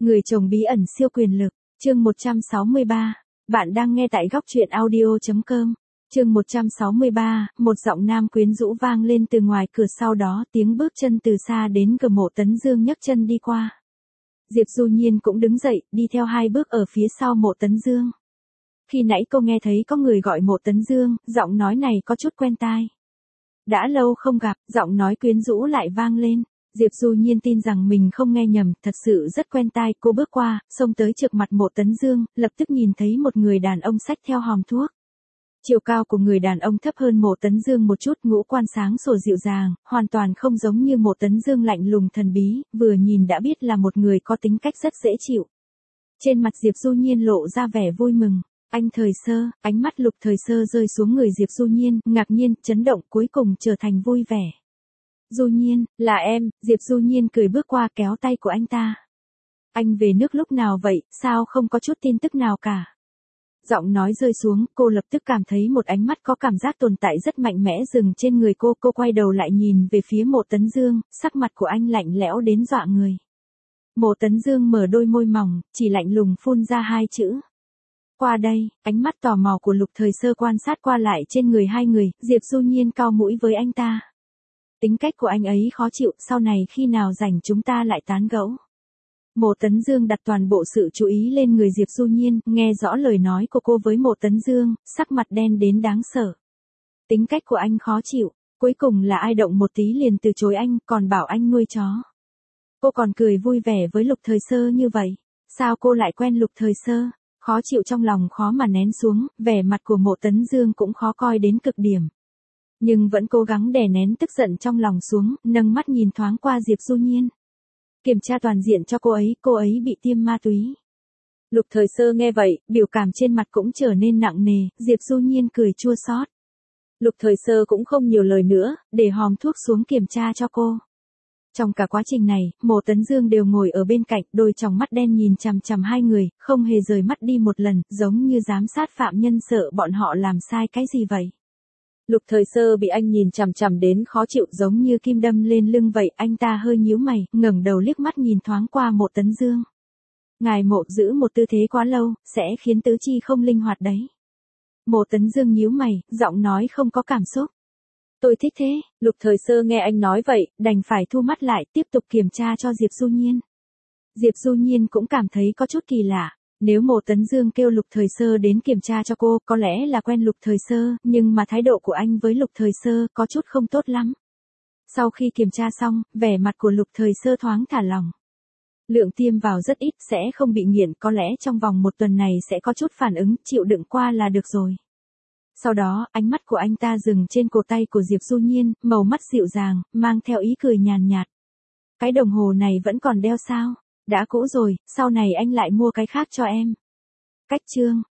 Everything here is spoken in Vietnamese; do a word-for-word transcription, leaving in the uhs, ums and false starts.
Người chồng bí ẩn siêu quyền lực, chương một trăm sáu mươi ba. Bạn đang nghe tại góc truyện audio.com. Chương một trăm sáu mươi ba, một giọng nam quyến rũ vang lên từ ngoài cửa, sau đó tiếng bước chân từ xa đến gần. Mộ Tấn Dương nhấc chân đi qua. Diệp Du Nhiên cũng đứng dậy, đi theo hai bước ở phía sau Mộ Tấn Dương. Khi nãy cô nghe thấy có người gọi Mộ Tấn Dương, giọng nói này có chút quen tai. Đã lâu không gặp, giọng nói quyến rũ lại vang lên. Diệp Du Nhiên tin rằng mình không nghe nhầm, thật sự rất quen tai. Cô bước qua, xông tới trước mặt Mộ Tấn Dương, lập tức nhìn thấy một người đàn ông xách theo hòm thuốc. Chiều cao của người đàn ông thấp hơn Mộ Tấn Dương một chút, ngũ quan sáng sủa dịu dàng, hoàn toàn không giống như Mộ Tấn Dương lạnh lùng thần bí, vừa nhìn đã biết là một người có tính cách rất dễ chịu. Trên mặt Diệp Du Nhiên lộ ra vẻ vui mừng. Anh Thời Sơ, ánh mắt Lục Thời Sơ rơi xuống người Diệp Du Nhiên, ngạc nhiên, chấn động, cuối cùng trở thành vui vẻ. Du Nhiên, là em. Diệp Du Nhiên cười bước qua kéo tay của anh ta. Anh về nước lúc nào vậy, sao không có chút tin tức nào cả? Giọng nói rơi xuống, cô lập tức cảm thấy một ánh mắt có cảm giác tồn tại rất mạnh mẽ dừng trên người cô. Cô quay đầu lại nhìn về phía Mộ Tấn Dương, sắc mặt của anh lạnh lẽo đến dọa người. Mộ Tấn Dương mở đôi môi mỏng, chỉ lạnh lùng phun ra hai chữ. Qua đây. Ánh mắt tò mò của Lục Thời Sơ quan sát qua lại trên người hai người. Diệp Du Nhiên cau mũi với anh ta. Tính cách của anh ấy khó chịu, sau này khi nào rảnh chúng ta lại tán gẫu. Mộ Tấn Dương đặt toàn bộ sự chú ý lên người Diệp Du Nhiên, nghe rõ lời nói của cô với Mộ Tấn Dương, sắc mặt đen đến đáng sợ. Tính cách của anh khó chịu, cuối cùng là ai động một tí liền từ chối anh, còn bảo anh nuôi chó. Cô còn cười vui vẻ với Lục Thời Sơ như vậy. Sao cô lại quen Lục Thời Sơ? Khó chịu trong lòng khó mà nén xuống, vẻ mặt của Mộ Tấn Dương cũng khó coi đến cực điểm. Nhưng vẫn cố gắng đè nén tức giận trong lòng xuống, nâng mắt nhìn thoáng qua Diệp Du Nhiên. Kiểm tra toàn diện cho cô ấy, cô ấy bị tiêm ma túy. Lục Thời Sơ nghe vậy, biểu cảm trên mặt cũng trở nên nặng nề, Diệp Du Nhiên cười chua xót. Lục Thời Sơ cũng không nhiều lời nữa, để hòm thuốc xuống kiểm tra cho cô. Trong cả quá trình này, Mộ Tấn Dương đều ngồi ở bên cạnh, đôi tròng mắt đen nhìn chằm chằm hai người, không hề rời mắt đi một lần, giống như giám sát phạm nhân sợ bọn họ làm sai cái gì vậy. Lục Thời Sơ bị anh nhìn chằm chằm đến khó chịu, giống như kim đâm lên lưng vậy, anh ta hơi nhíu mày, ngẩng đầu liếc mắt nhìn thoáng qua Mộ Tấn Dương. Ngài Mộ giữ một tư thế quá lâu, sẽ khiến tứ chi không linh hoạt đấy. Mộ Tấn Dương nhíu mày, giọng nói không có cảm xúc. Tôi thích thế. Lục Thời Sơ nghe anh nói vậy, đành phải thu mắt lại, tiếp tục kiểm tra cho Diệp Du Nhiên. Diệp Du Nhiên cũng cảm thấy có chút kỳ lạ. Nếu Mộ Tấn Dương kêu Lục Thời Sơ đến kiểm tra cho cô, có lẽ là quen Lục Thời Sơ, nhưng mà thái độ của anh với Lục Thời Sơ có chút không tốt lắm. Sau khi kiểm tra xong, vẻ mặt của Lục Thời Sơ thoáng thả lỏng. Lượng tiêm vào rất ít, sẽ không bị nghiện, có lẽ trong vòng một tuần này sẽ có chút phản ứng, chịu đựng qua là được rồi. Sau đó, ánh mắt của anh ta dừng trên cổ tay của Diệp Du Nhiên, màu mắt dịu dàng, mang theo ý cười nhàn nhạt. Cái đồng hồ này vẫn còn đeo sao? Đã cũ rồi, sau này anh lại mua cái khác cho em. Cách chương.